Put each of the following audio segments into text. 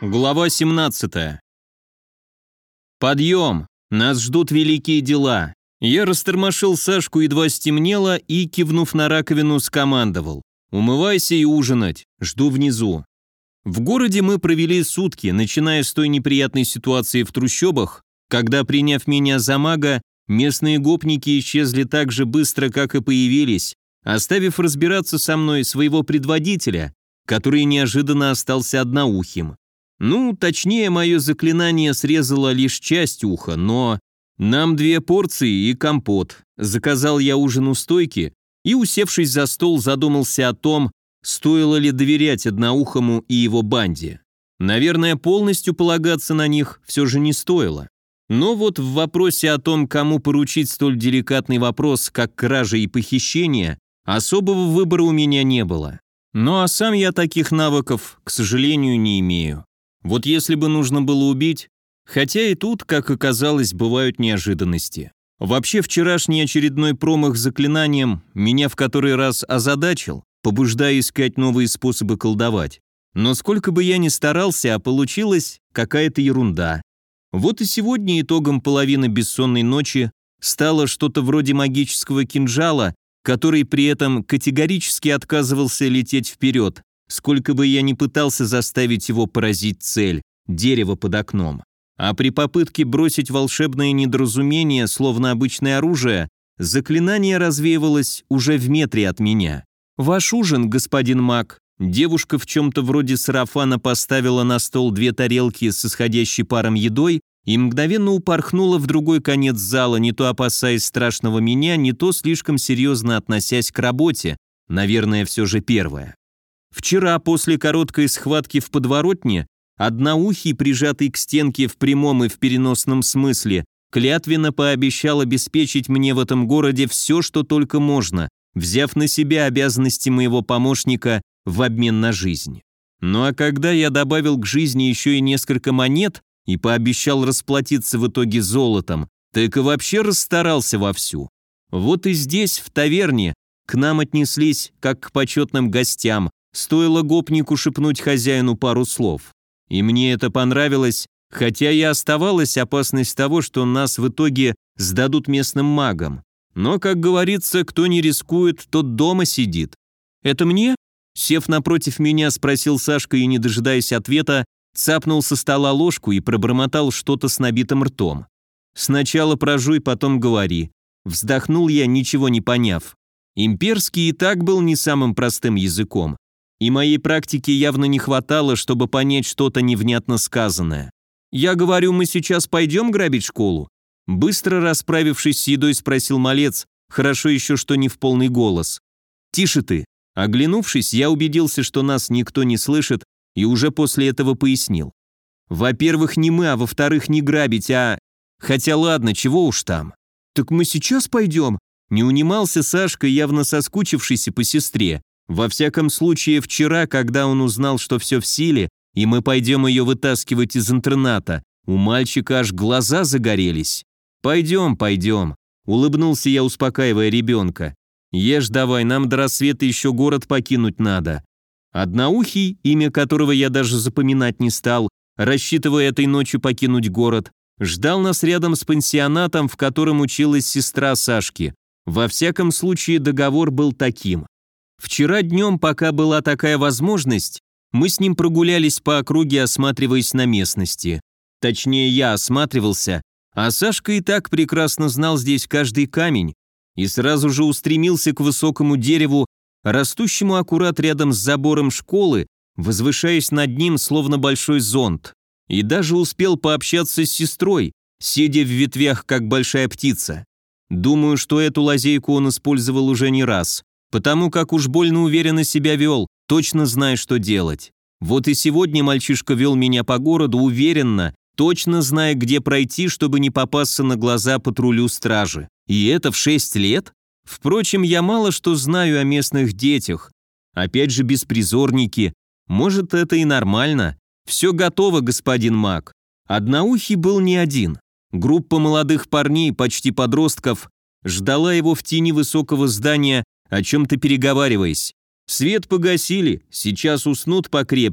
Глава 17. Подъем! Нас ждут великие дела. Я растормошил Сашку, едва стемнело, и, кивнув на раковину, скомандовал: «Умывайся и ужинать, жду внизу». В городе мы провели сутки, начиная с той неприятной ситуации в трущобах, когда, приняв меня за мага, местные гопники исчезли так же быстро, как и появились, оставив разбираться со мной своего предводителя, который неожиданно остался одноухим. Ну, точнее, мое заклинание срезало лишь часть уха, но нам 2 порции и компот. Заказал я ужин у стойки и, усевшись за стол, задумался о том, стоило ли доверять одноухому и его банде. Наверное, полностью полагаться на них все же не стоило. Но вот в вопросе о том, кому поручить столь деликатный вопрос, как кража и похищение, особого выбора у меня не было. Ну а сам я таких навыков, к сожалению, не имею. Вот если бы нужно было убить, хотя и тут, как оказалось, бывают неожиданности. Вообще вчерашний очередной промах с заклинанием меня в который раз озадачил, побуждая искать новые способы колдовать. Но сколько бы я ни старался, а получилась какая-то ерунда. Вот и сегодня итогом половины бессонной ночи стало что-то вроде магического кинжала, который при этом категорически отказывался лететь вперед, сколько бы я ни пытался заставить его поразить цель – дерево под окном. А при попытке бросить волшебное недоразумение, словно обычное оружие, заклинание развеивалось уже в метре от меня. «Ваш ужин, господин маг». Девушка в чем-то вроде сарафана поставила на стол 2 тарелки с исходящей паром едой и мгновенно упорхнула в другой конец зала, не то опасаясь страшного меня, не то слишком серьезно относясь к работе, наверное, все же первое. Вчера, после короткой схватки в подворотне, одноухий, прижатый к стенке в прямом и в переносном смысле, клятвенно пообещал обеспечить мне в этом городе все, что только можно, взяв на себя обязанности моего помощника в обмен на жизнь. Ну а когда я добавил к жизни еще и несколько монет и пообещал расплатиться в итоге золотом, так и вообще расстарался вовсю. Вот и здесь, в таверне, к нам отнеслись как к почетным гостям, стоило гопнику шепнуть хозяину пару слов. И мне это понравилось, хотя и оставалась опасность того, что нас в итоге сдадут местным магам. Но, как говорится, кто не рискует, тот дома сидит. «Это мне?» Сев напротив меня, спросил Сашка и, не дожидаясь ответа, цапнул со стола ложку и пробормотал что-то с набитым ртом. «Сначала прожуй, потом говори». Вздохнул я, ничего не поняв. Имперский и так был не самым простым языком, и моей практики явно не хватало, чтобы понять что-то невнятно сказанное. «Я говорю, мы сейчас пойдем грабить школу?» Быстро расправившись с едой, спросил малец, хорошо еще, что не в полный голос. «Тише ты». Оглянувшись, я убедился, что нас никто не слышит, и уже после этого пояснил. «Во-первых, не мы, а во-вторых, не грабить, а... Хотя ладно, чего уж там». «Так мы сейчас пойдем?» Не унимался Сашка, явно соскучившийся по сестре. Во всяком случае, вчера, когда он узнал, что все в силе, и мы пойдем ее вытаскивать из интерната, у мальчика аж глаза загорелись. «Пойдем, пойдем», — улыбнулся я, успокаивая ребенка. «Ешь давай, нам до рассвета еще город покинуть надо». Одноухий, имя которого я даже запоминать не стал, рассчитывая этой ночью покинуть город, ждал нас рядом с пансионатом, в котором училась сестра Сашки. Во всяком случае, договор был таким. Вчера днем, пока была такая возможность, мы с ним прогулялись по округе, осматриваясь на местности. Точнее, я осматривался, а Сашка и так прекрасно знал здесь каждый камень и сразу же устремился к высокому дереву, растущему аккурат рядом с забором школы, возвышаясь над ним, словно большой зонт. И даже успел пообщаться с сестрой, сидя в ветвях, как большая птица. Думаю, что эту лазейку он использовал уже не раз, потому как уж больно уверенно себя вел, точно зная, что делать. Вот и сегодня мальчишка вел меня по городу уверенно, точно зная, где пройти, чтобы не попасться на глаза патрулю стражи. И это в 6 лет? Впрочем, я мало что знаю о местных детях. Опять же, беспризорники. Может, это и нормально. Все готово, господин маг. Одноухий был не один. Группа молодых парней, почти подростков, ждала его в тени высокого здания, о чем-то переговариваясь. Свет погасили, сейчас уснут покрепче,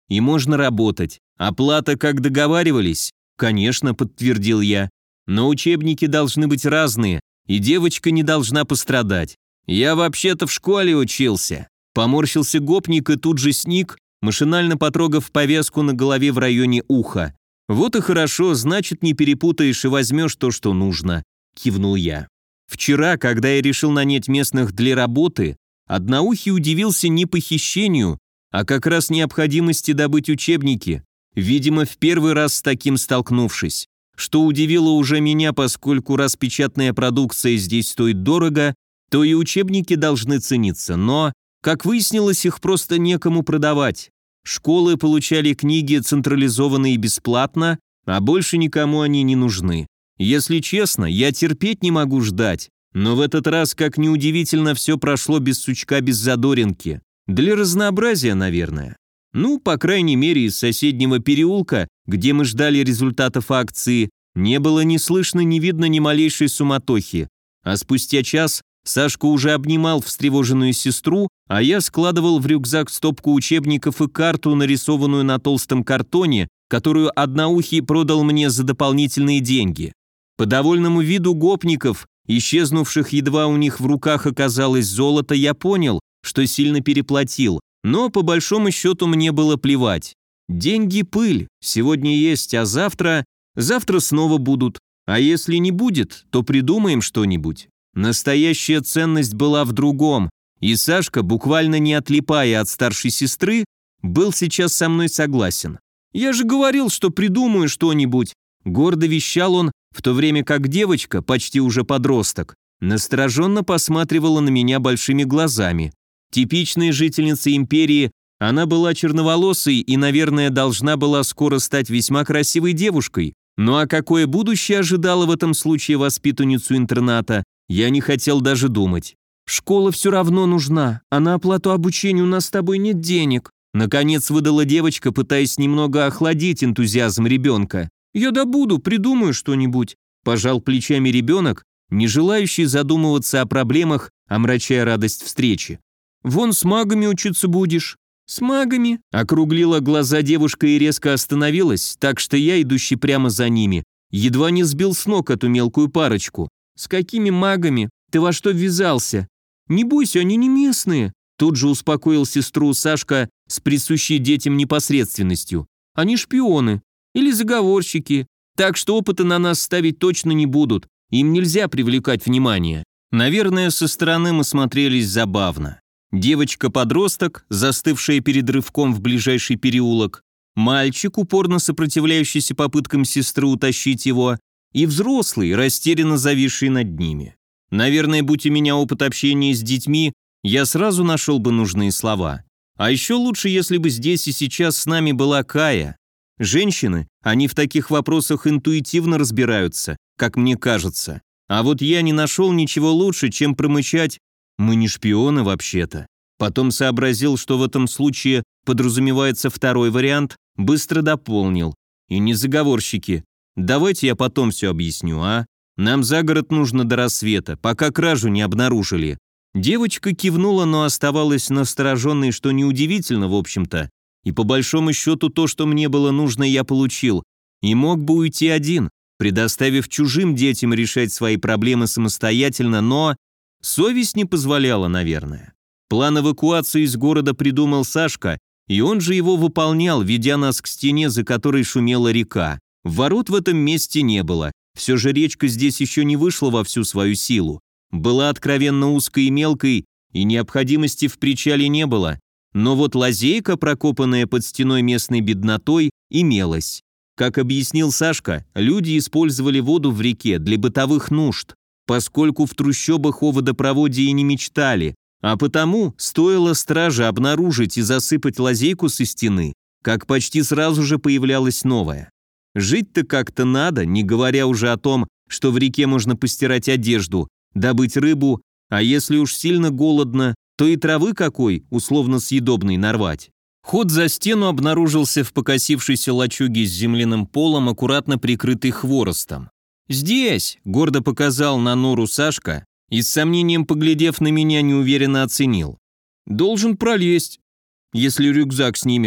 и можно работать. Оплата, как договаривались? Конечно, подтвердил я. Но учебники должны быть разные, и девочка не должна пострадать. Я вообще-то в школе учился. Поморщился гопник и тут же сник, машинально потрогав повязку на голове в районе уха. Вот и хорошо, значит, не перепутаешь и возьмешь то, что нужно, кивнул я. Вчера, когда я решил нанять местных для работы, одноухий удивился не похищению, а как раз необходимости добыть учебники, видимо, в первый раз с таким столкнувшись. Что удивило уже меня, поскольку раз печатная продукция здесь стоит дорого, то и учебники должны цениться, но, как выяснилось, их просто некому продавать. Школы получали книги централизованно и бесплатно, а больше никому они не нужны. Если честно, я терпеть не могу ждать, но в этот раз, как ни удивительно, все прошло без сучка, без задоринки. Для разнообразия, наверное. Ну, по крайней мере, из соседнего переулка, где мы ждали результатов акции, не было ни слышно, ни видно ни малейшей суматохи. А спустя час Сашка уже обнимал встревоженную сестру, а я складывал в рюкзак стопку учебников и карту, нарисованную на толстом картоне, которую одноухий продал мне за дополнительные деньги. По довольному виду гопников, исчезнувших едва у них в руках оказалось золото, я понял, что сильно переплатил, но по большому счету мне было плевать. Деньги – пыль, сегодня есть, а завтра снова будут, а если не будет, то придумаем что-нибудь. Настоящая ценность была в другом, и Сашка, буквально не отлипая от старшей сестры, был сейчас со мной согласен. «Я же говорил, что придумаю что-нибудь», – гордо вещал он, в то время как девочка, почти уже подросток, настороженно посматривала на меня большими глазами. Типичная жительница империи, она была черноволосой и, наверное, должна была скоро стать весьма красивой девушкой. Ну а какое будущее ожидало в этом случае воспитанницу интерната, я не хотел даже думать. «Школа все равно нужна, а на оплату обучения у нас с тобой нет денег», наконец выдала девочка, пытаясь немного охладить энтузиазм ребенка. «Я добуду, придумаю что-нибудь», пожал плечами ребенок, не желающий задумываться о проблемах, омрачая радость встречи. «Вон с магами учиться будешь». «С магами?» – округлила глаза девушка и резко остановилась, так что я, идущий прямо за ними, едва не сбил с ног эту мелкую парочку. «С какими магами? Ты во что ввязался?» «Не бойся, они не местные», – тут же успокоил сестру Сашка с присущей детям непосредственностью. «Они шпионы или заговорщики, так что опыта на нас ставить точно не будут, им нельзя привлекать внимание». Наверное, со стороны мы смотрелись забавно. Девочка-подросток, застывшая перед рывком в ближайший переулок, мальчик, упорно сопротивляющийся попыткам сестры утащить его, и взрослый, растерянно зависший над ними. Наверное, будь у меня опыт общения с детьми, я сразу нашел бы нужные слова. А еще лучше, если бы здесь и сейчас с нами была Кая. Женщины, они в таких вопросах интуитивно разбираются, как мне кажется. А вот я не нашел ничего лучше, чем промычать: «Мы не шпионы вообще-то». Потом сообразил, что в этом случае подразумевается второй вариант, быстро дополнил. «И не заговорщики. Давайте я потом все объясню, а? Нам за город нужно до рассвета, пока кражу не обнаружили». Девочка кивнула, но оставалась настороженной, что неудивительно, в общем-то. И по большому счету то, что мне было нужно, я получил. И мог бы уйти один, предоставив чужим детям решать свои проблемы самостоятельно, но совесть не позволяла, наверное. План эвакуации из города придумал Сашка, и он же его выполнял, ведя нас к стене, за которой шумела река. Ворот в этом месте не было, все же речка здесь еще не вышла во всю свою силу. Была откровенно узкой и мелкой, и необходимости в причале не было. Но вот лазейка, прокопанная под стеной местной беднотой, имелась. Как объяснил Сашка, люди использовали воду в реке для бытовых нужд, поскольку в трущобах о водопроводе и не мечтали, а потому стоило страже обнаружить и засыпать лазейку со стены, как почти сразу же появлялась новая. Жить-то как-то надо, не говоря уже о том, что в реке можно постирать одежду, добыть рыбу, а если уж сильно голодно, то и травы какой, условно съедобной, нарвать. Ход за стену обнаружился в покосившейся лачуге с земляным полом, аккуратно прикрытый хворостом. «Здесь!» – гордо показал на нору Сашка и с сомнением, поглядев на меня, неуверенно оценил. «Должен пролезть, если рюкзак снимешь».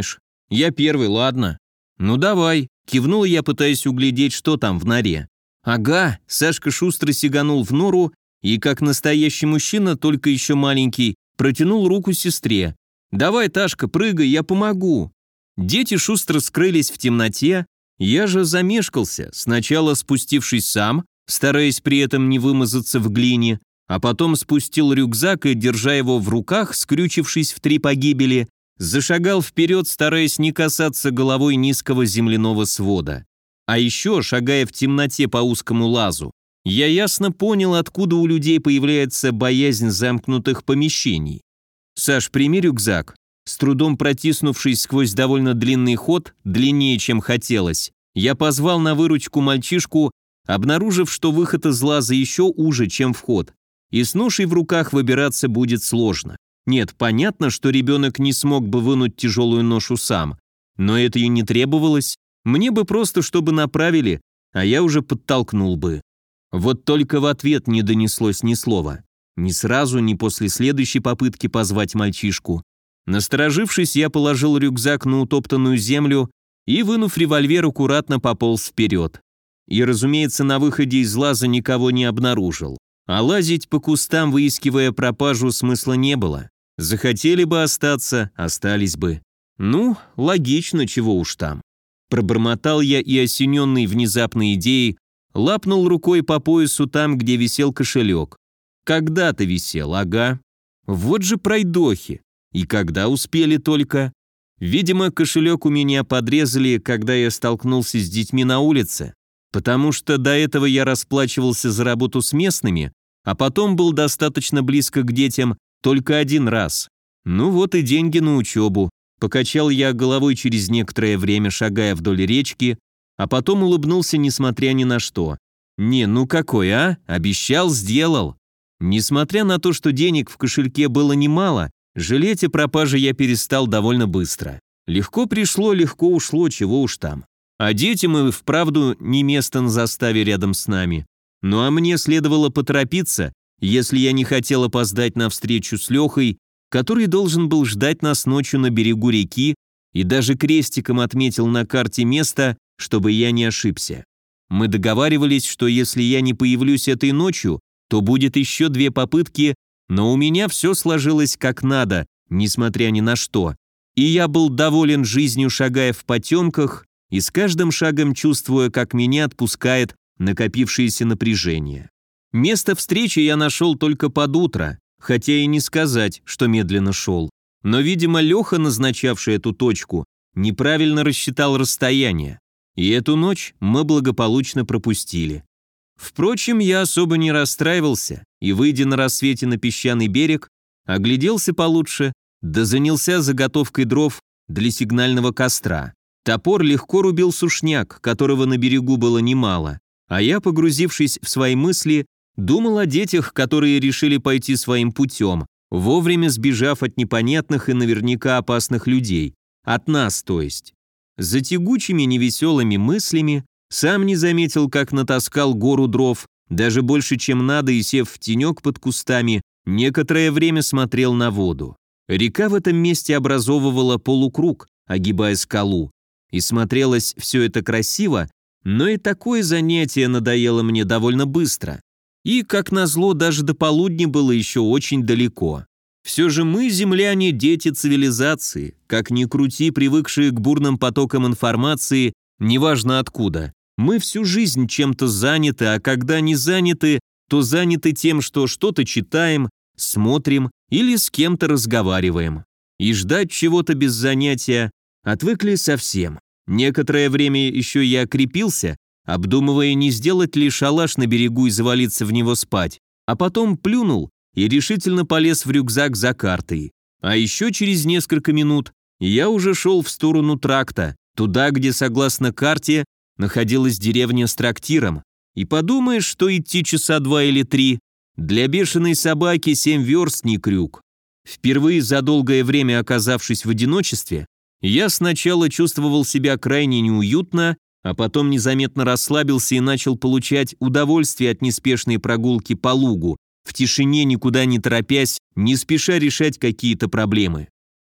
«Я первый, ладно». «Ну давай», – кивнул я, пытаясь углядеть, что там в норе. «Ага», – Сашка шустро сиганул в нору и, как настоящий мужчина, только еще маленький, протянул руку сестре. «Давай, Ташка, прыгай, я помогу». Дети шустро скрылись в темноте, я же замешкался, сначала спустившись сам, стараясь при этом не вымазаться в глине, а потом спустил рюкзак и, держа его в руках, скрючившись в 3 погибели, зашагал вперед, стараясь не касаться головой низкого земляного свода. А еще, шагая в темноте по узкому лазу, я ясно понял, откуда у людей появляется боязнь замкнутых помещений. «Саш, прими рюкзак». С трудом протиснувшись сквозь довольно длинный ход, длиннее, чем хотелось, я позвал на выручку мальчишку, обнаружив, что выход из лаза еще уже, чем вход, и с ношей в руках выбираться будет сложно. Нет, понятно, что ребенок не смог бы вынуть тяжелую ношу сам, но это и не требовалось, мне бы просто, чтобы направили, а я уже подтолкнул бы. Вот только в ответ не донеслось ни слова. Ни сразу, ни после следующей попытки позвать мальчишку. Насторожившись, я положил рюкзак на утоптанную землю и, вынув револьвер, аккуратно пополз вперед. И, разумеется, на выходе из лаза никого не обнаружил. А лазить по кустам, выискивая пропажу, смысла не было. Захотели бы остаться, остались бы. Ну, логично, чего уж там. Пробормотал я и, осененный внезапной идеей, лапнул рукой по поясу там, где висел кошелек. Когда-то висел, ага. Вот же пройдохи. И когда успели только? Видимо, кошелек у меня подрезали, когда я столкнулся с детьми на улице, потому что до этого я расплачивался за работу с местными, а потом был достаточно близко к детям только 1 раз. Ну вот и деньги на учебу. Покачал я головой через некоторое время, шагая вдоль речки, а потом улыбнулся, несмотря ни на что. Не, ну какой, а? Обещал, сделал. Несмотря на то, что денег в кошельке было немало, жалеть о пропаже я перестал довольно быстро. Легко пришло, легко ушло, чего уж там. А детям и вправду не место на заставе рядом с нами. Ну а мне следовало поторопиться, если я не хотел опоздать на встречу с Лехой, который должен был ждать нас ночью на берегу реки и даже крестиком отметил на карте место, чтобы я не ошибся. Мы договаривались, что если я не появлюсь этой ночью, то будет еще 2 попытки, но у меня все сложилось как надо, несмотря ни на что. И я был доволен жизнью, шагая в потемках, и с каждым шагом чувствуя, как меня отпускает накопившееся напряжение. Место встречи я нашел только под утро, хотя и не сказать, что медленно шел. Но, видимо, Леха, назначавший эту точку, неправильно рассчитал расстояние, и эту ночь мы благополучно пропустили. Впрочем, я особо не расстраивался и, выйдя на рассвете на песчаный берег, огляделся получше, да занялся заготовкой дров для сигнального костра. Топор легко рубил сушняк, которого на берегу было немало, а я, погрузившись в свои мысли, думал о детях, которые решили пойти своим путем, вовремя сбежав от непонятных и наверняка опасных людей. От нас, то есть. За тягучими невеселыми мыслями сам не заметил, как натаскал гору дров, даже больше, чем надо, и, сев в тенек под кустами, некоторое время смотрел на воду. Река в этом месте образовывала полукруг, огибая скалу, и смотрелось все это красиво, но и такое занятие надоело мне довольно быстро. И, как назло, даже до полудня было еще очень далеко. Все же мы, земляне, дети цивилизации, как ни крути, привыкшие к бурным потокам информации, неважно откуда. Мы всю жизнь чем-то заняты, а когда не заняты, то заняты тем, что что-то читаем, смотрим или с кем-то разговариваем. И ждать чего-то без занятия отвыкли совсем. Некоторое время еще я крепился, обдумывая, не сделать ли шалаш на берегу и завалиться в него спать, а потом плюнул и решительно полез в рюкзак за картой. А еще через несколько минут я уже шел в сторону тракта, туда, где, согласно карте, находилась деревня с трактиром. И подумаешь, что идти часа 2 или 3, для бешеной собаки 7 верст не крюк. Впервые за долгое время оказавшись в одиночестве, я сначала чувствовал себя крайне неуютно, а потом незаметно расслабился и начал получать удовольствие от неспешной прогулки по лугу, в тишине, никуда не торопясь, не спеша решать какие-то проблемы.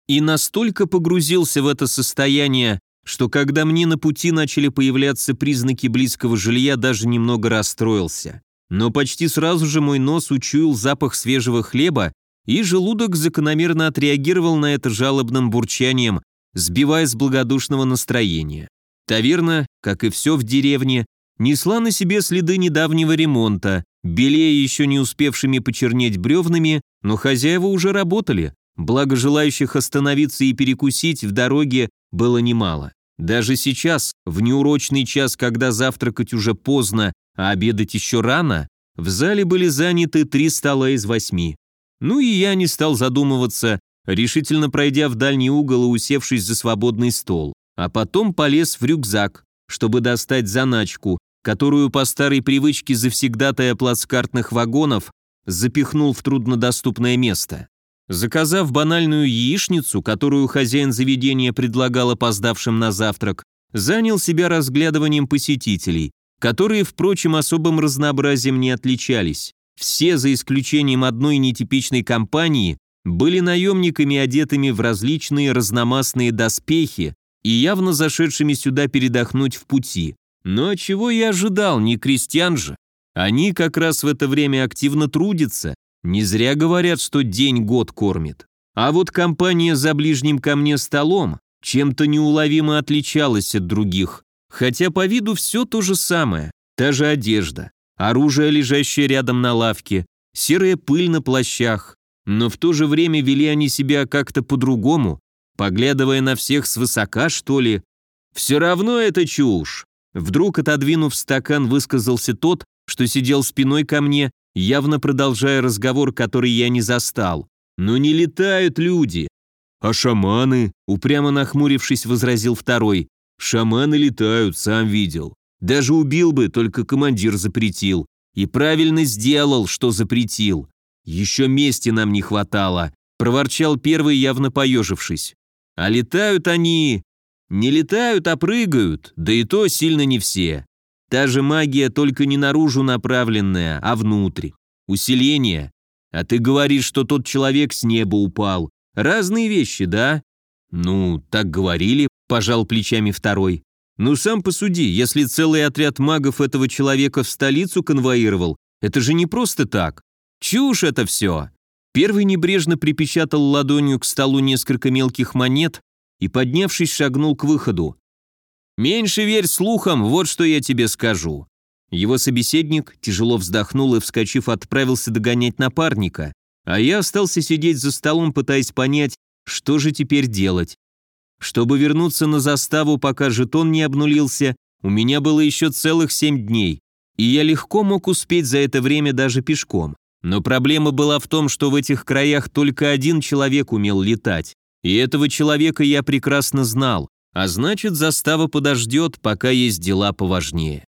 И настолько погрузился в это состояние, что когда мне на пути начали появляться признаки близкого жилья, даже немного расстроился. Но почти сразу же мой нос учуял запах свежего хлеба, и желудок закономерно отреагировал на это жалобным бурчанием, сбивая с благодушного настроения. Таверна, как и все в деревне, несла на себе следы недавнего ремонта, белея еще не успевшими почернеть бревнами, но хозяева уже работали, благо желающих остановиться и перекусить в дороге было немало. Даже сейчас, в неурочный час, когда завтракать уже поздно, а обедать еще рано, в зале были заняты 3 стола из 8. Ну и я не стал задумываться, решительно пройдя в дальний угол и усевшись за свободный стол, а потом полез в рюкзак, чтобы достать заначку, которую по старой привычке завсегдатая плацкартных вагонов запихнул в труднодоступное место. Заказав банальную яичницу, которую хозяин заведения предлагал опоздавшим на завтрак, занял себя разглядыванием посетителей, которые, впрочем, особым разнообразием не отличались. Все, за исключением одной нетипичной компании, были наемниками, одетыми в различные разномастные доспехи и явно зашедшими сюда передохнуть в пути. Но чего я ожидал, не крестьян же. Они как раз в это время активно трудятся, не зря говорят, что день год кормит. А вот компания за ближним ко мне столом чем-то неуловимо отличалась от других, хотя по виду все то же самое, та же одежда, оружие, лежащее рядом на лавке, серая пыль на плащах, но в то же время вели они себя как-то по-другому, поглядывая на всех свысока, что ли. Все равно это чушь. Вдруг, отодвинув стакан, высказался тот, что сидел спиной ко мне, явно продолжая разговор, который я не застал. «Но не летают люди!» «А шаманы?» — упрямо нахмурившись, возразил второй. «Шаманы летают, сам видел. Даже убил бы, только командир запретил. И правильно сделал, что запретил. Еще мести нам не хватало», — проворчал первый, явно поежившись. «А летают они...» «Не летают, а прыгают, да и то сильно не все. Та же магия, только не наружу направленная, а внутрь. Усиление. А ты говоришь, что тот человек с неба упал. Разные вещи, да?» «Ну, так говорили», – пожал плечами второй. «Ну, сам посуди, если целый отряд магов этого человека в столицу конвоировал, это же не просто так. Чушь это все». Первый небрежно припечатал ладонью к столу несколько мелких монет и, поднявшись, шагнул к выходу. «Меньше верь слухам, вот что я тебе скажу». Его собеседник тяжело вздохнул и, вскочив, отправился догонять напарника, а я остался сидеть за столом, пытаясь понять, что же теперь делать. Чтобы вернуться на заставу, пока жетон не обнулился, у меня было еще целых 7 дней, и я легко мог успеть за это время даже пешком. Но проблема была в том, что в этих краях только один человек умел летать, и этого человека я прекрасно знал, а значит, застава подождет, пока есть дела поважнее.